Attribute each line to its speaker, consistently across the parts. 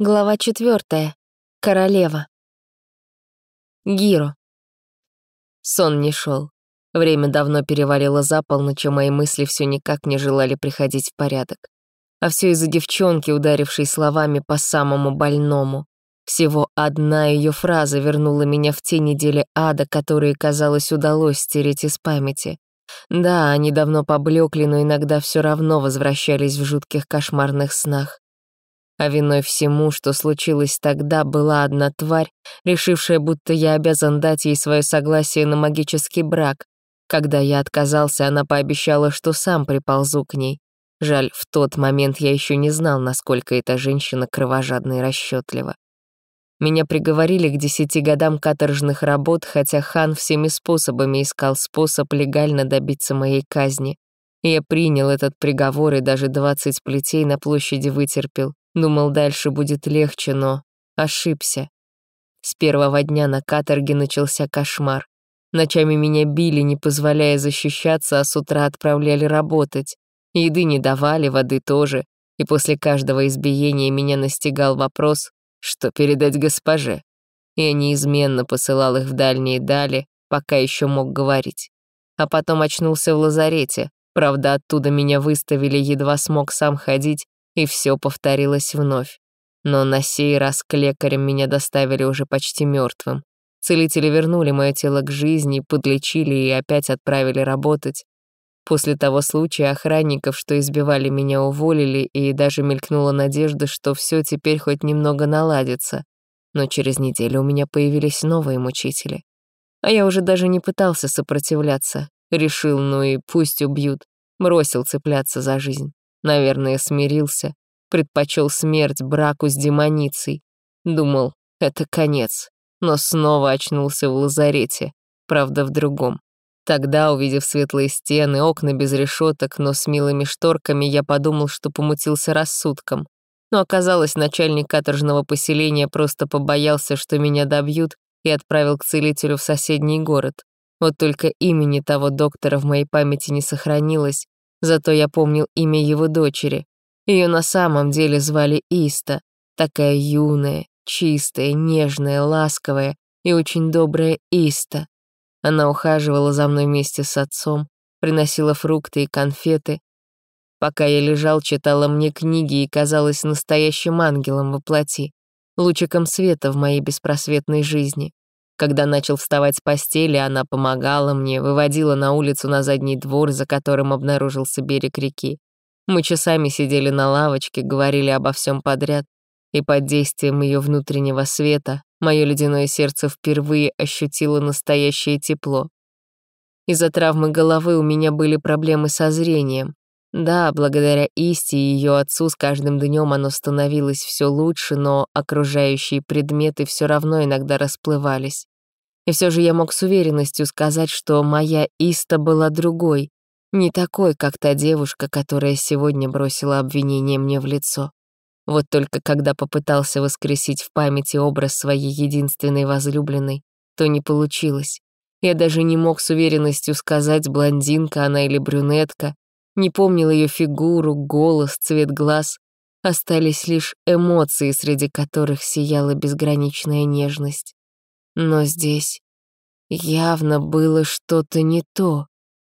Speaker 1: Глава 4. Королева. Гиро. Сон не шел. Время давно перевалило за полночь, а мои мысли все никак не желали приходить в порядок. А все из-за девчонки, ударившей словами по самому больному. Всего одна ее фраза вернула меня в те недели ада, которые, казалось, удалось стереть из памяти. Да, они давно поблекли, но иногда все равно возвращались в жутких кошмарных снах. А виной всему, что случилось тогда, была одна тварь, решившая, будто я обязан дать ей свое согласие на магический брак. Когда я отказался, она пообещала, что сам приползу к ней. Жаль, в тот момент я еще не знал, насколько эта женщина кровожадна и расчетлива. Меня приговорили к 10 годам каторжных работ, хотя хан всеми способами искал способ легально добиться моей казни. Я принял этот приговор и даже 20 плетей на площади вытерпел. Думал, дальше будет легче, но ошибся. С первого дня на каторге начался кошмар. Ночами меня били, не позволяя защищаться, а с утра отправляли работать. Еды не давали, воды тоже. И после каждого избиения меня настигал вопрос, что передать госпоже. Я неизменно посылал их в дальние дали, пока еще мог говорить. А потом очнулся в лазарете. Правда, оттуда меня выставили, едва смог сам ходить, и все повторилось вновь. Но на сей раз к лекарям меня доставили уже почти мертвым. Целители вернули мое тело к жизни, подлечили и опять отправили работать. После того случая охранников, что избивали меня, уволили, и даже мелькнула надежда, что все теперь хоть немного наладится. Но через неделю у меня появились новые мучители. А я уже даже не пытался сопротивляться. Решил, ну и пусть убьют. Бросил цепляться за жизнь. Наверное, смирился. Предпочел смерть браку с демоницей. Думал, это конец. Но снова очнулся в лазарете. Правда, в другом. Тогда, увидев светлые стены, окна без решеток, но с милыми шторками, я подумал, что помутился рассудком. Но оказалось, начальник каторжного поселения просто побоялся, что меня добьют, и отправил к целителю в соседний город. Вот только имени того доктора в моей памяти не сохранилось, зато я помнил имя его дочери. Ее на самом деле звали Иста, такая юная, чистая, нежная, ласковая и очень добрая Иста. Она ухаживала за мной вместе с отцом, приносила фрукты и конфеты. Пока я лежал, читала мне книги и казалась настоящим ангелом во плоти, лучиком света в моей беспросветной жизни. Когда начал вставать с постели, она помогала мне, выводила на улицу на задний двор, за которым обнаружился берег реки. Мы часами сидели на лавочке, говорили обо всем подряд, и под действием ее внутреннего света мое ледяное сердце впервые ощутило настоящее тепло. Из-за травмы головы у меня были проблемы со зрением. Да, благодаря Исте и ее отцу с каждым днем оно становилось все лучше, но окружающие предметы все равно иногда расплывались. И все же я мог с уверенностью сказать, что моя Иста была другой, не такой, как та девушка, которая сегодня бросила обвинение мне в лицо. Вот только когда попытался воскресить в памяти образ своей единственной возлюбленной, то не получилось. Я даже не мог с уверенностью сказать, блондинка она или брюнетка, не помнил ее фигуру, голос, цвет глаз. Остались лишь эмоции, среди которых сияла безграничная нежность. Но здесь явно было что-то не то.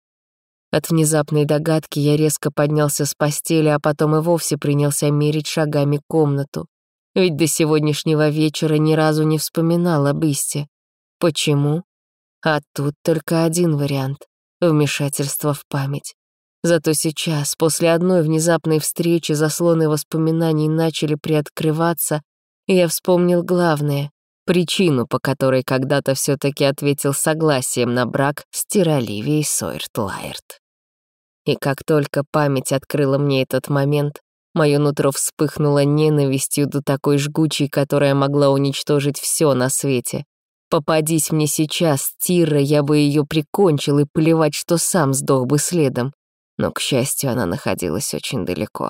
Speaker 1: От внезапной догадки я резко поднялся с постели, а потом и вовсе принялся мерить шагами комнату. Ведь до сегодняшнего вечера ни разу не вспоминал об Исте. Почему? А тут только один вариант — вмешательство в память. Зато сейчас, после одной внезапной встречи, заслоны воспоминаний начали приоткрываться, и я вспомнил главное — причину, по которой когда-то все-таки ответил согласием на брак с Тираливией Сойерт-Лайерт. И как только память открыла мне этот момент, мое нутро вспыхнуло ненавистью до такой жгучей, которая могла уничтожить все на свете. Попадись мне сейчас, Тира, я бы ее прикончил, и плевать, что сам сдох бы следом. Но, к счастью, она находилась очень далеко.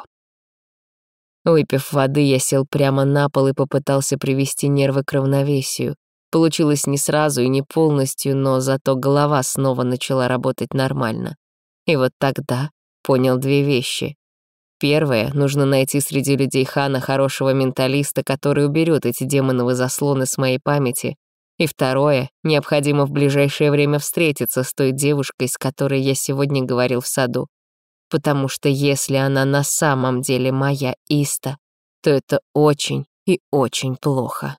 Speaker 1: Выпив воды, я сел прямо на пол и попытался привести нервы к равновесию. Получилось не сразу и не полностью, но зато голова снова начала работать нормально. И вот тогда понял две вещи. Первое, нужно найти среди людей Хана хорошего менталиста, который уберет эти демоновые заслоны с моей памяти. И второе, необходимо в ближайшее время встретиться с той девушкой, с которой я сегодня говорил в саду. Потому что если она на самом деле моя Иста, то это очень и очень плохо.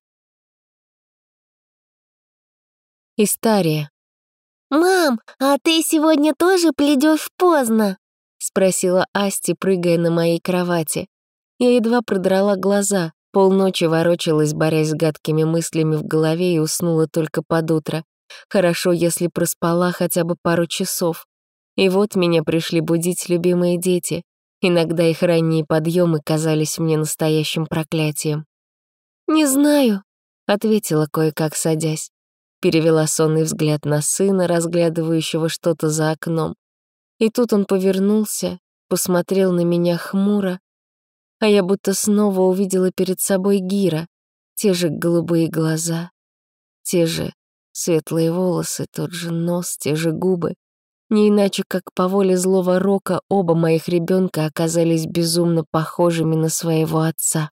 Speaker 1: Истария.
Speaker 2: «Мам, а ты сегодня тоже пледёшь поздно?» — спросила Асти, прыгая на моей кровати. Я едва продрала глаза, полночи ворочалась, борясь с гадкими мыслями в голове, и уснула только под утро. Хорошо, если проспала хотя бы пару часов. И вот меня пришли будить любимые дети. Иногда их ранние подъемы казались мне настоящим проклятием. «Не знаю», — ответила кое-как, садясь. Перевела сонный взгляд на сына, разглядывающего что-то за окном. И тут он повернулся, посмотрел на меня хмуро, а я будто снова увидела перед собой Гира. Те же голубые глаза, те же светлые волосы, тот же нос, те же губы. Не иначе, как по воле злого рока, оба моих ребенка оказались безумно похожими на своего отца.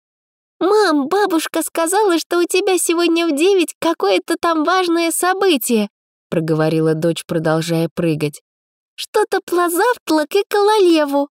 Speaker 2: «Мам, бабушка сказала, что у тебя сегодня в 9 какое-то там важное событие», — проговорила дочь, продолжая прыгать. «Что-то про завтрак и королеву».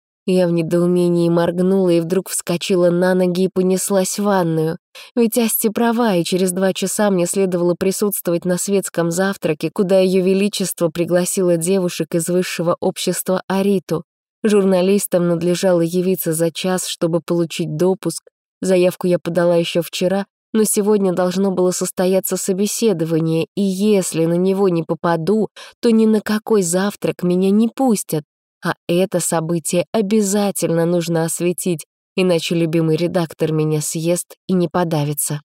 Speaker 1: Я в недоумении моргнула и вдруг вскочила на ноги и понеслась в ванную. Ведь Асти права, и через 2 часа мне следовало присутствовать на светском завтраке, куда Ее Величество пригласило девушек из высшего общества Ариту. Журналистам надлежало явиться за час, чтобы получить допуск. Заявку я подала еще вчера, но сегодня должно было состояться собеседование, и если на него не попаду, то ни на какой завтрак меня не пустят. А это событие обязательно нужно осветить, иначе любимый редактор меня съест и не подавится.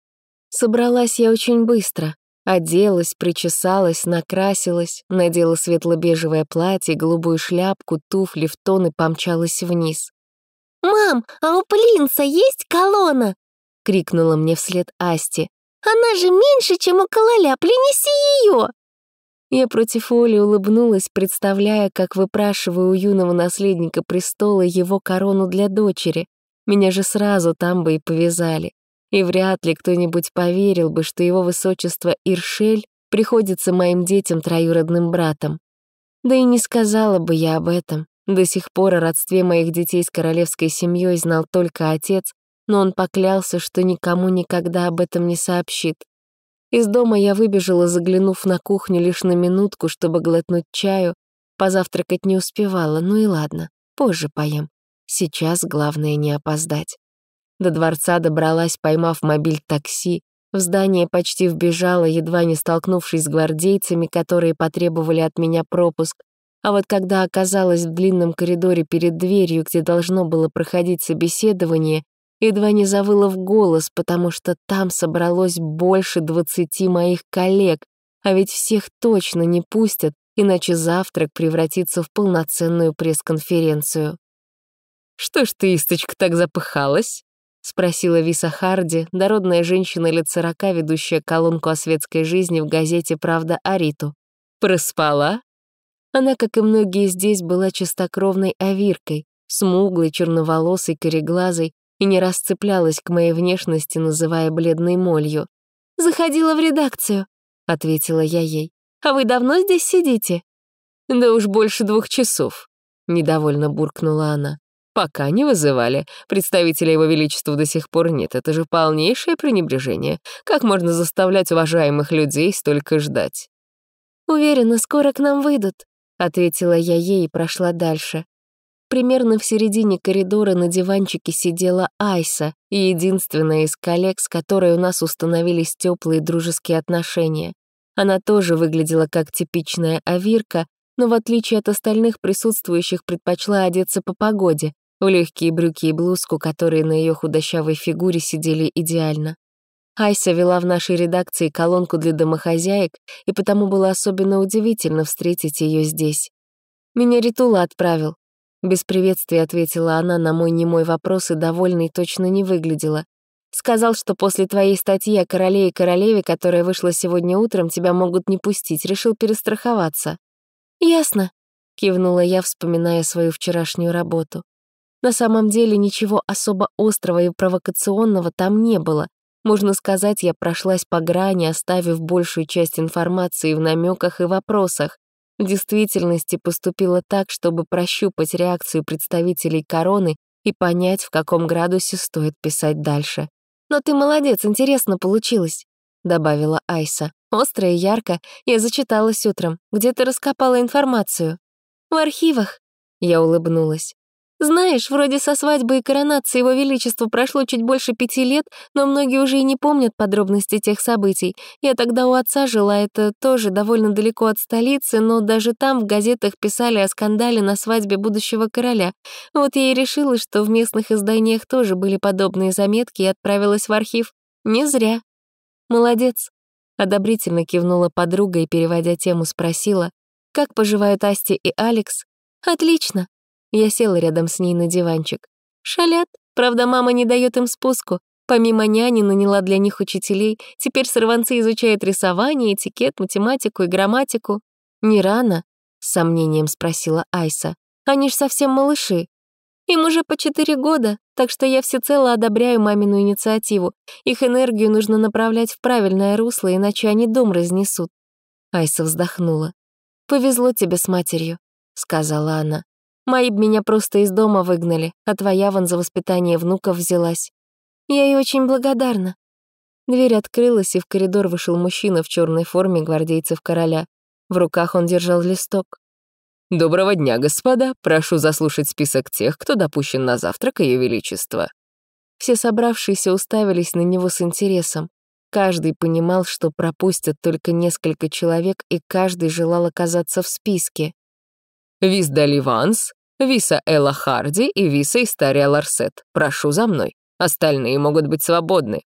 Speaker 1: Собралась я очень быстро. Оделась, причесалась, накрасилась, надела светло-бежевое платье, голубую шляпку, туфли в тон и помчалась вниз.
Speaker 2: «Мам, а у принца есть колонна?» — крикнула мне вслед Асти. «Она же меньше, чем у короля, принеси ее!»
Speaker 1: Я против воли улыбнулась, представляя, как выпрашиваю у юного наследника престола его корону для дочери. Меня же сразу там бы и повязали. И вряд ли кто-нибудь поверил бы, что его высочество Иршель приходится моим детям троюродным братом. Да и не сказала бы я об этом. До сих пор о родстве моих детей с королевской семьей знал только отец, но он поклялся, что никому никогда об этом не сообщит. Из дома я выбежала, заглянув на кухню лишь на минутку, чтобы глотнуть чаю. Позавтракать не успевала, ну и ладно, позже поем. Сейчас главное не опоздать. До дворца добралась, поймав мобиль-такси. В здание почти вбежала, едва не столкнувшись с гвардейцами, которые потребовали от меня пропуск. А вот когда оказалась в длинном коридоре перед дверью, где должно было проходить собеседование, едва не завыла в голос, потому что там собралось больше 20 моих коллег, а ведь всех точно не пустят, иначе завтрак превратится в полноценную пресс-конференцию. «Что ж ты, Источка, так запыхалась?» — спросила Виса Харди, дородная женщина лет 40, ведущая колонку о светской жизни в газете «Правда Ариту». «Проспала?» Она, как и многие здесь, была чистокровной авиркой, смуглой, черноволосой, кореглазой, и не раз цеплялась к моей внешности, называя бледной молью.
Speaker 2: «Заходила в редакцию», — ответила я ей. «А вы давно здесь сидите?»
Speaker 1: «Да уж больше 2 часов», — недовольно буркнула она. «Пока не вызывали. Представителя Его Величества до сих пор нет. Это же полнейшее пренебрежение. Как можно заставлять уважаемых людей столько ждать?»
Speaker 2: «Уверена, скоро к нам выйдут», — ответила я ей и прошла дальше. Примерно в середине коридора на диванчике сидела Айса, и единственная из коллег, с которой у нас установились теплые дружеские отношения. Она тоже выглядела как типичная авирка, но в отличие от остальных присутствующих предпочла одеться по погоде, в легкие брюки и блузку, которые на ее худощавой фигуре сидели идеально. Айса вела в нашей редакции колонку для домохозяек, и потому было особенно удивительно встретить ее здесь. «Меня Ритула отправил», — без приветствия ответила она на мой немой вопрос и довольной точно не выглядела. «Сказал, что после твоей статьи о короле и королеве, которая вышла сегодня утром, тебя могут не пустить, решил перестраховаться». «Ясно», — кивнула я, вспоминая свою вчерашнюю работу. На самом деле ничего особо острого и провокационного там не было. Можно сказать, я прошлась по грани, оставив большую часть информации в намеках и вопросах. В действительности поступила так, чтобы прощупать реакцию представителей короны и понять, в каком градусе стоит писать дальше. «Но ты молодец, интересно получилось», — добавила Айса. «Остро и ярко. Я зачиталась утром. Где ты раскопала информацию?» «В архивах», — я улыбнулась. «Знаешь, вроде со свадьбы и коронации Его Величества прошло чуть больше 5 лет, но многие уже и не помнят подробности тех событий. Я тогда у отца жила, это тоже довольно далеко от столицы, но даже там в газетах писали о скандале на свадьбе будущего короля. Вот я и решила, что в местных изданиях тоже были подобные заметки и отправилась в архив. Не зря». «Молодец», — одобрительно кивнула подруга и, переводя тему, спросила, «Как поживают Асти и Алекс?» «Отлично». Я села рядом с ней на диванчик. «Шалят, правда, мама не дает им спуску. Помимо няни наняла для них учителей. Теперь сорванцы изучают рисование, этикет, математику и грамматику». «Не рано?» — с сомнением спросила Айса. «Они ж совсем малыши». «Им уже по 4 года, так что я всецело одобряю мамину инициативу. Их энергию нужно направлять в правильное русло, иначе они дом разнесут». Айса вздохнула. «Повезло тебе с матерью», — сказала она. «Мои б меня просто из дома выгнали, а твоя вон за воспитание внуков взялась. Я ей очень благодарна». Дверь открылась, и в коридор вышел мужчина в черной форме гвардейцев короля. В руках он держал листок.
Speaker 1: «Доброго дня, господа. Прошу заслушать список тех, кто допущен на завтрак Ее Величества».
Speaker 2: Все собравшиеся уставились на него с интересом. Каждый понимал, что пропустят только несколько человек, и каждый желал оказаться в списке.
Speaker 1: Вис Дали Ванс, Виса Элла Харди и Виса Истария Ларсет. Прошу за мной. Остальные могут быть свободны».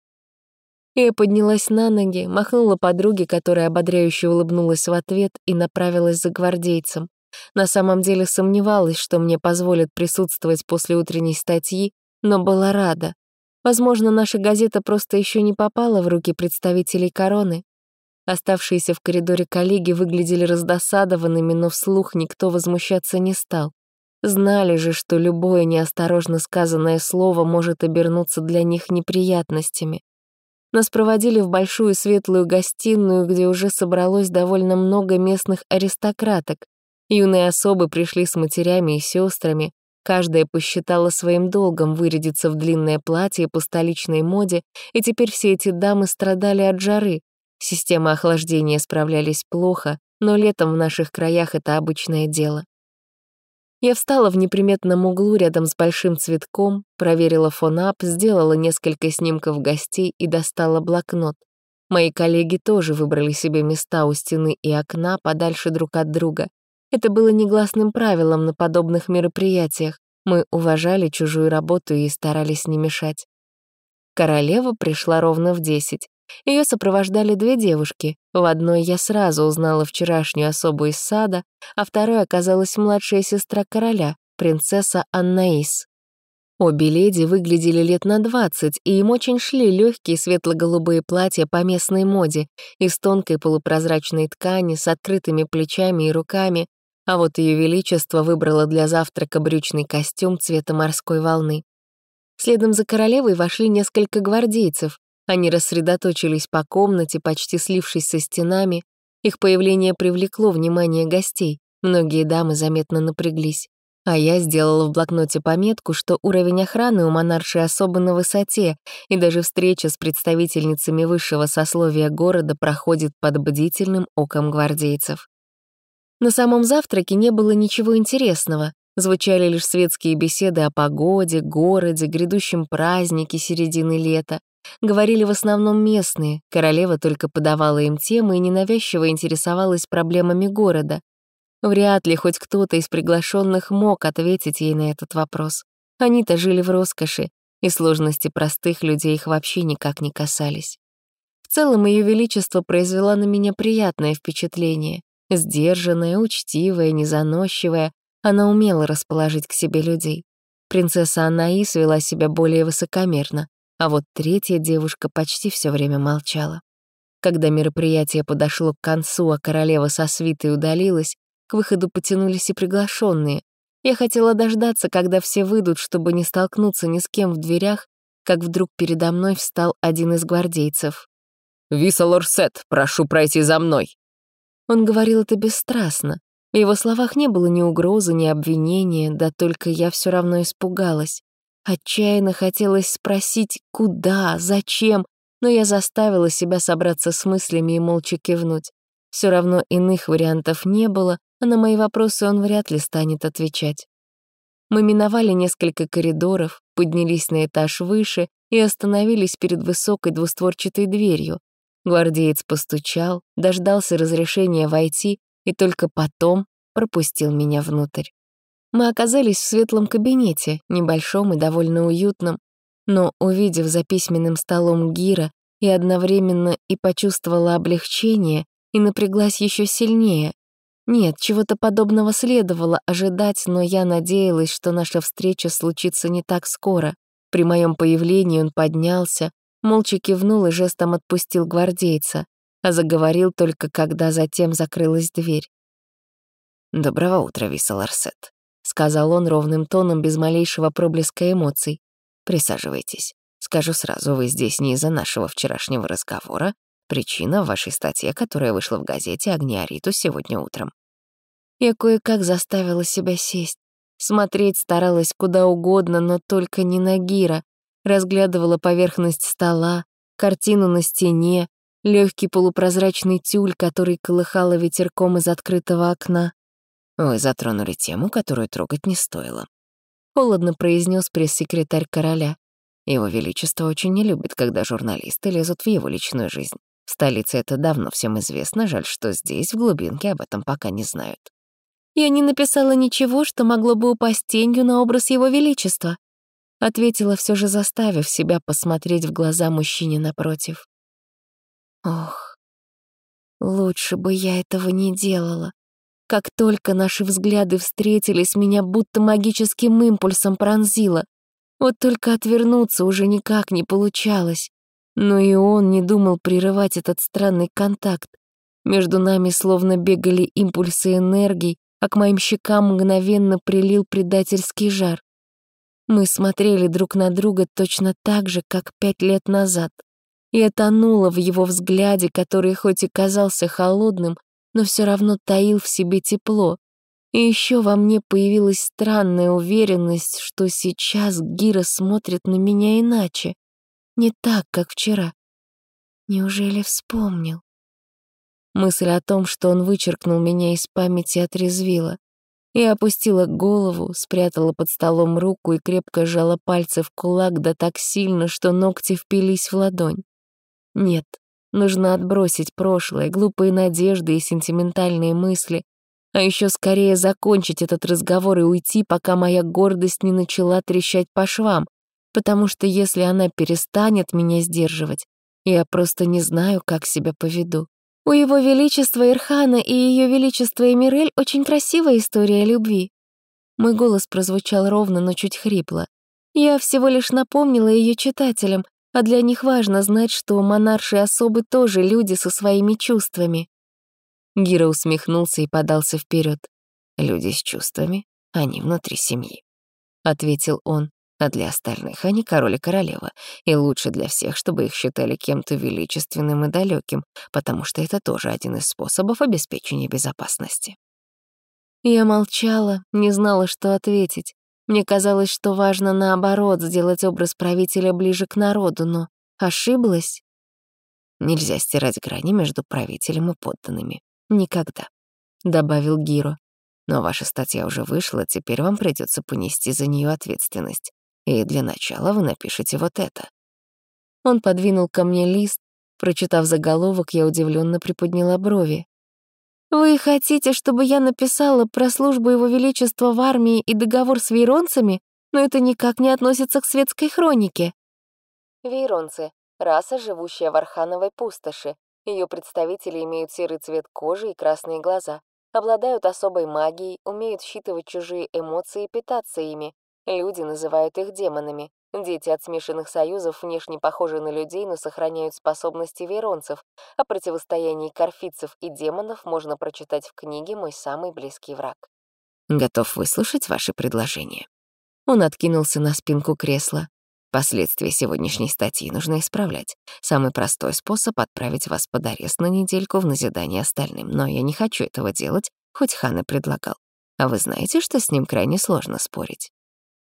Speaker 2: Я поднялась на ноги, махнула подруге, которая ободряюще улыбнулась в ответ, и направилась за гвардейцем. На самом деле сомневалась, что мне позволят присутствовать после утренней статьи, но была рада. Возможно, наша газета просто еще не попала в руки представителей короны. Оставшиеся в коридоре коллеги выглядели раздосадованными, но вслух никто возмущаться не стал. Знали же, что любое неосторожно сказанное слово может обернуться для них неприятностями. Нас проводили в большую светлую гостиную, где уже собралось довольно много местных аристократок. Юные особы пришли с матерями и сестрами. Каждая посчитала своим долгом вырядиться в длинное платье по столичной моде, и теперь все эти дамы страдали от жары. Системы охлаждения справлялись плохо, но летом в наших краях это обычное дело. Я встала в неприметном углу рядом с большим цветком, проверила фон-ап, сделала несколько снимков гостей и достала блокнот. Мои коллеги тоже выбрали себе места у стены и окна подальше друг от друга. Это было негласным правилом на подобных мероприятиях. Мы уважали чужую работу и старались не мешать. Королева пришла ровно в 10. Ее сопровождали 2 девушки. В одной я сразу узнала вчерашнюю особу из сада, а второй оказалась младшая сестра короля, принцесса Аннаис. Обе леди выглядели лет на 20, и им очень шли легкие светло-голубые платья по местной моде, из тонкой полупрозрачной ткани, с открытыми плечами и руками, а вот Ее Величество выбрало для завтрака брючный костюм цвета морской волны. Следом за королевой вошли несколько гвардейцев. Они рассредоточились по комнате, почти слившись со стенами. Их появление привлекло внимание гостей. Многие дамы заметно напряглись. А я сделала в блокноте пометку, что уровень охраны у монарши особо на высоте, и даже встреча с представительницами высшего сословия города проходит под бдительным оком гвардейцев. На самом завтраке не было ничего интересного. Звучали лишь светские беседы о погоде, городе, грядущем празднике середины лета. Говорили в основном местные, королева только подавала им темы и ненавязчиво интересовалась проблемами города. Вряд ли хоть кто-то из приглашенных мог ответить ей на этот вопрос. Они-то жили в роскоши, и сложности простых людей их вообще никак не касались. В целом, Ее Величество произвела на меня приятное впечатление. Сдержанная, учтивая, незаносчивая, она умела расположить к себе людей. Принцесса Анаис вела себя более высокомерно, а вот третья девушка почти все время молчала. Когда мероприятие подошло к концу, а королева со свитой удалилась, к выходу потянулись и приглашенные.
Speaker 1: Я хотела дождаться, когда все выйдут, чтобы не столкнуться ни с кем в дверях, как вдруг передо мной встал один из гвардейцев. «Виса Лорсет, прошу пройти за мной!» Он говорил это бесстрастно. В его словах не было ни угрозы, ни обвинения, да только я все равно испугалась. Отчаянно хотелось спросить, куда, зачем, но я заставила себя собраться с мыслями и молча кивнуть. Все равно иных вариантов не было, а на мои вопросы он вряд ли станет отвечать. Мы миновали несколько коридоров, поднялись на этаж выше и остановились перед высокой двустворчатой дверью. Гвардеец постучал, дождался разрешения войти и только потом пропустил меня внутрь. Мы оказались в светлом кабинете, небольшом и довольно уютном, но, увидев за письменным столом Гира, и одновременно и почувствовала облегчение, и напряглась еще сильнее. Нет, чего-то подобного следовало ожидать, но я надеялась, что наша встреча случится не так скоро. При моем появлении он поднялся, молча кивнул и жестом отпустил гвардейца, а заговорил только когда затем закрылась дверь. «Доброго утра, Виса Лорсет», — сказал он ровным тоном, без малейшего проблеска эмоций. «Присаживайтесь. Скажу сразу, вы здесь не из-за нашего вчерашнего разговора. Причина в вашей статье, которая вышла в газете «Агниариту» сегодня утром». Я кое-как заставила себя сесть. Смотреть старалась куда угодно, но только не на Гира. Разглядывала поверхность стола, картину на стене, легкий полупрозрачный тюль, который колыхало ветерком из открытого окна. «Вы затронули тему, которую трогать не стоило», — холодно произнес пресс-секретарь короля. «Его Величество очень не любит, когда журналисты лезут в его личную жизнь. В столице это давно всем известно, жаль, что здесь, в глубинке, об этом пока не знают».
Speaker 2: «Я не написала ничего, что могло бы упасть тенью на образ Его Величества», ответила, все же заставив себя посмотреть в глаза мужчине напротив. Ох, лучше бы я этого не делала. Как только наши взгляды встретились, меня будто магическим импульсом пронзило. Вот только отвернуться уже никак не получалось. Но и он не думал прерывать этот странный контакт. Между нами словно бегали импульсы энергий, а к моим щекам мгновенно прилил предательский жар. Мы смотрели друг на друга точно так же, как 5 лет назад. Я тонула в его взгляде, который хоть и казался холодным, но все равно таил в себе тепло. И еще во мне появилась странная уверенность, что сейчас Гира смотрит на меня иначе. Не так, как вчера. Неужели вспомнил? Мысль о том, что он вычеркнул меня из памяти, отрезвила. Я опустила голову, спрятала под столом руку и крепко сжала пальцы в кулак, да так сильно, что ногти впились в ладонь. Нет, нужно отбросить прошлое, глупые надежды и сентиментальные мысли, а еще скорее закончить этот разговор и уйти, пока моя гордость не начала трещать по швам, потому что если она перестанет меня сдерживать, я просто не знаю, как себя поведу. У Его Величества Ирхана и Ее Величества Эмирель очень красивая история любви. Мой голос прозвучал ровно, но чуть хрипло. Я всего лишь напомнила ее читателям, а для них важно знать, что монарши особы тоже люди со своими чувствами. Гира усмехнулся и подался вперед. «Люди с чувствами, они внутри семьи», — ответил он. «А для остальных они король и королева, и лучше для всех, чтобы их считали кем-то величественным и далеким, потому что это тоже один из способов обеспечения безопасности». Я молчала, не знала, что ответить. Мне казалось, что важно, наоборот, сделать образ правителя ближе к народу, но ошиблась. «Нельзя стирать грани между правителем и подданными. Никогда», — добавил Гиро. «Но ваша статья уже вышла, теперь вам придется понести за нее ответственность. И для начала вы напишите вот это». Он подвинул ко мне лист. Прочитав заголовок, я удивленно приподняла брови. «Вы хотите, чтобы я написала про службу Его Величества в армии и договор с вейронцами? Но это никак не относится к светской хронике». Вейронцы — раса, живущая в Архановой пустоши. Ее представители имеют серый цвет кожи и красные глаза, обладают особой магией, умеют считывать чужие эмоции и питаться ими. Люди называют их демонами. Дети от смешанных союзов внешне похожи на людей, но сохраняют способности вейронцев. О противостоянии карфицев и демонов можно прочитать в книге «Мой самый близкий враг».
Speaker 1: Готов выслушать ваши предложения. Он откинулся на спинку кресла. Последствия сегодняшней статьи нужно исправлять. Самый простой способ — отправить вас под арест на недельку в назидание остальным. Но я не хочу этого делать, хоть хан и предлагал. А вы знаете, что с ним крайне сложно спорить?»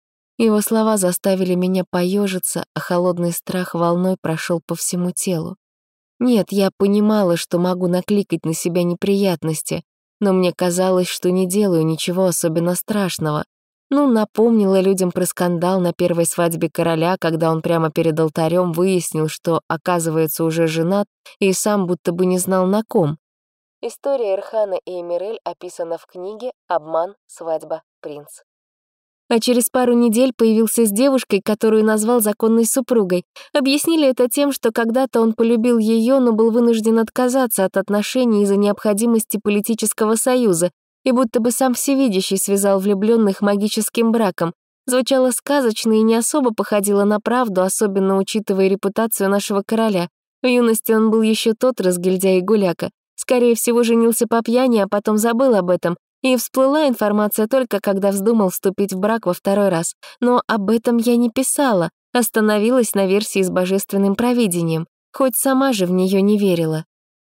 Speaker 1: Его слова заставили меня поежиться, а холодный страх волной прошел по всему телу. Нет, я понимала, что могу накликать на себя неприятности, но мне казалось, что не делаю ничего особенно страшного. Напомнила людям про скандал на первой свадьбе короля, когда он прямо перед алтарем выяснил, что, оказывается, уже женат, и сам будто бы не знал на ком. История Эрхана и Эмирель описана в книге «Обман, свадьба, принц». А через пару недель появился с девушкой, которую назвал законной супругой. Объяснили это тем, что когда-то он полюбил ее, но был вынужден отказаться от отношений из-за необходимости политического союза, и будто бы сам всевидящий связал влюбленных магическим браком. Звучало сказочно и не особо походило на правду, особенно учитывая репутацию нашего короля. В юности он был еще тот разгильдяй и гуляка. Скорее всего, женился по пьяни, а потом забыл об этом. И всплыла информация только, когда вздумал вступить в брак во второй раз. Но об этом я не писала, остановилась на версии с божественным провидением, хоть сама же в нее не верила.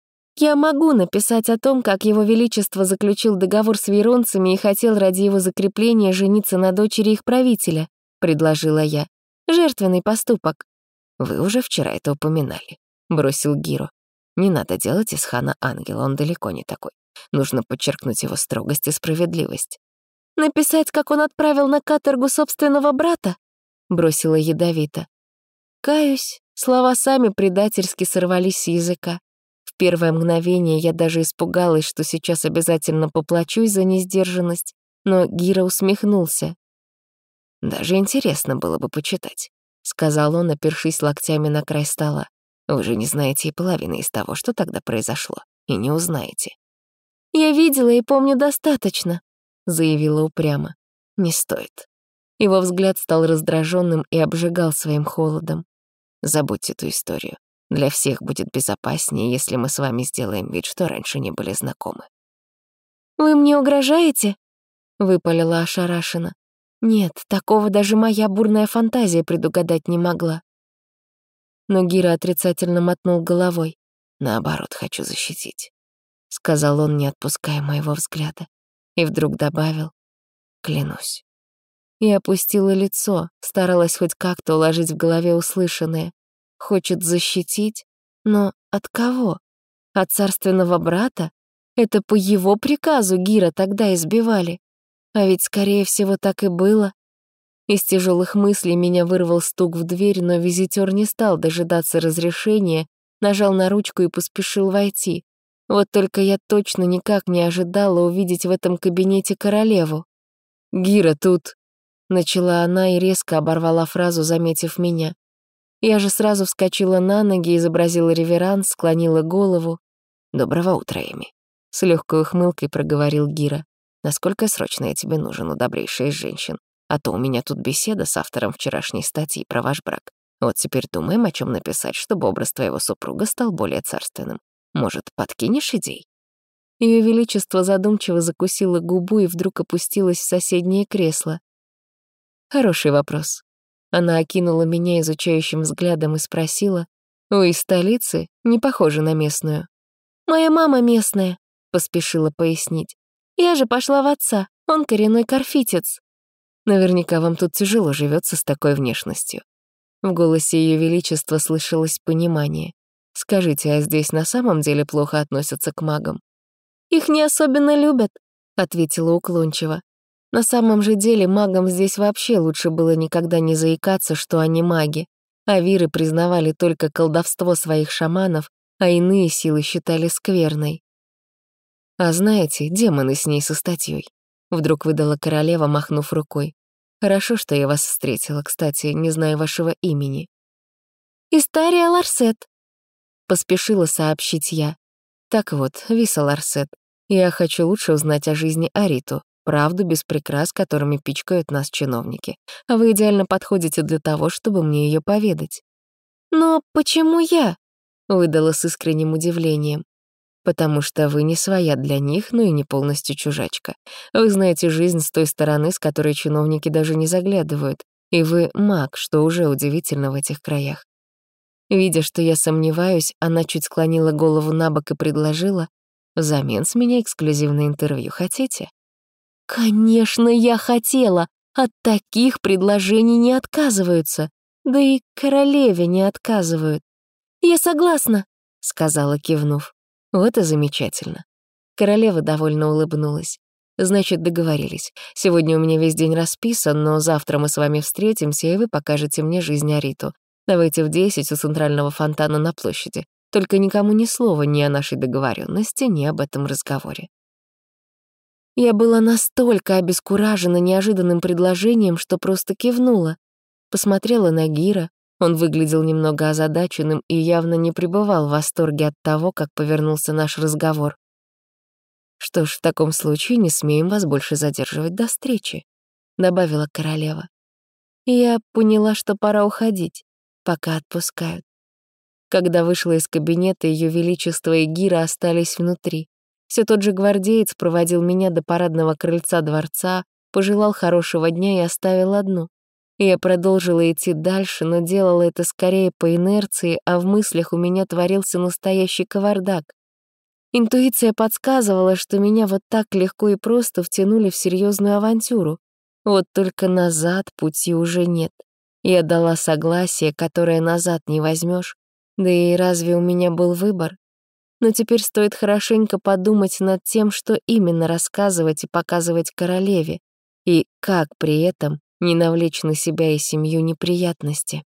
Speaker 1: Я могу написать о том, как его величество заключил договор с вейронцами и хотел ради его закрепления жениться на дочери их правителя, предложила я. Жертвенный поступок. Вы уже вчера это упоминали, бросил Гиро. Не надо делать из хана ангела, он далеко не такой. Нужно подчеркнуть его строгость и справедливость. Написать, как он отправил на каторгу собственного брата? Бросила ядовито. Каюсь, слова сами предательски сорвались с языка. В первое мгновение я даже испугалась, что сейчас обязательно поплачусь за несдержанность, но Гиро усмехнулся. «Даже интересно было бы почитать», — сказал он, опершись локтями на край стола. «Вы же не знаете и половины из того, что тогда произошло, и не узнаете». «Я видела и помню достаточно», — заявила упрямо. «Не стоит». Его взгляд стал раздраженным и обжигал своим холодом. «Забудьте эту историю. Для всех будет безопаснее, если мы с вами сделаем вид, что раньше не были знакомы». «Вы мне угрожаете?» — выпалила ошарашенно. Нет, такого даже моя бурная фантазия предугадать не могла. Но Гиро отрицательно мотнул головой. «Наоборот, хочу защитить», — сказал он, не отпуская моего взгляда. И вдруг добавил: «Клянусь». И опустила лицо, старалась хоть как-то уложить в голове услышанное. Хочет защитить? Но от кого? От царственного брата? Это по его приказу Гиро тогда избивали. А ведь, скорее всего, так и было. Из тяжелых мыслей меня вырвал стук в дверь, но визитер не стал дожидаться разрешения, нажал на ручку и поспешил войти. Вот только я точно никак не ожидала увидеть в этом кабинете королеву. «Гиро тут...» — начала она и резко оборвала фразу, заметив меня. Я же сразу вскочила на ноги, изобразила реверанс, склонила голову. «Доброго утра, Эми», — с легкой ухмылкой проговорил Гиро. «Насколько срочно я тебе нужен, у добрейшей из женщин? А то у меня тут беседа с автором вчерашней статьи про ваш брак. Вот теперь думаем, о чем написать, чтобы образ твоего супруга стал более царственным. Может, подкинешь идей?» Ее Величество задумчиво закусило губу и вдруг опустилась в соседнее кресло. «Хороший вопрос». Она окинула меня изучающим взглядом и спросила: «Вы из столицы? Не похожа на местную». «Моя мама местная», — поспешила пояснить. «Я же пошла в отца, он коренной карфитец». «Наверняка вам тут тяжело живется с такой внешностью». В голосе Ее Величества слышалось понимание. «Скажите, а здесь на самом деле плохо относятся к магам?» «Их не особенно любят», — ответила уклончиво. На самом же деле магам здесь вообще лучше было никогда не заикаться, что они маги. А виры признавали только колдовство своих шаманов, а иные силы считали скверной. «А знаете, демоны с ней со статьей», — вдруг выдала королева, махнув рукой. «Хорошо, что я вас встретила, кстати, не знаю вашего имени». «Истария Ларсет», — поспешила сообщить я. «Так вот, Виса Ларсет, я хочу лучше узнать о жизни Ариту, правду без прикрас, которыми пичкают нас чиновники. А вы идеально подходите для того, чтобы мне ее поведать». «Но почему я?» — выдала с искренним удивлением. потому что вы не своя для них, но и не полностью чужачка. Вы знаете жизнь с той стороны, с которой чиновники даже не заглядывают, и вы маг, что уже удивительно в этих краях. Видя, что я сомневаюсь, она чуть склонила голову набок и предложила: «Взамен с меня эксклюзивное интервью хотите?»
Speaker 2: Конечно, я хотела. От таких предложений не отказываются. Да и королеве не отказывают. «Я согласна», — сказала, кивнув.
Speaker 1: Вот и замечательно. Королева довольно улыбнулась. Значит, договорились. Сегодня у меня весь день расписан, но завтра мы с вами встретимся, и вы покажете мне жизнь Ариту. Давайте в 10 у центрального фонтана на площади. Только никому ни слова ни о нашей договоренности, ни об этом разговоре.
Speaker 2: Я была настолько обескуражена неожиданным предложением, что просто кивнула.
Speaker 1: Посмотрела на Гира. Он выглядел немного озадаченным и явно не пребывал в восторге от того, как повернулся наш разговор. «Что ж, в таком случае не смеем вас больше задерживать до встречи», — добавила королева.
Speaker 2: И я поняла, что пора уходить, пока отпускают.
Speaker 1: Когда вышла из кабинета, Ее Величество и Гира остались внутри. Все тот же гвардеец проводил меня до парадного крыльца дворца, пожелал хорошего дня и оставил одну. Я продолжила идти дальше, но делала это скорее по инерции, а в мыслях у меня творился настоящий кавардак. Интуиция подсказывала, что меня вот так легко и просто втянули в серьезную авантюру. Вот только назад пути уже нет. Я дала согласие, которое назад не возьмешь. Да и разве у меня был выбор? Но теперь стоит хорошенько подумать над тем, что именно рассказывать и показывать королеве, и как при этом не навлечь на себя и семью неприятности.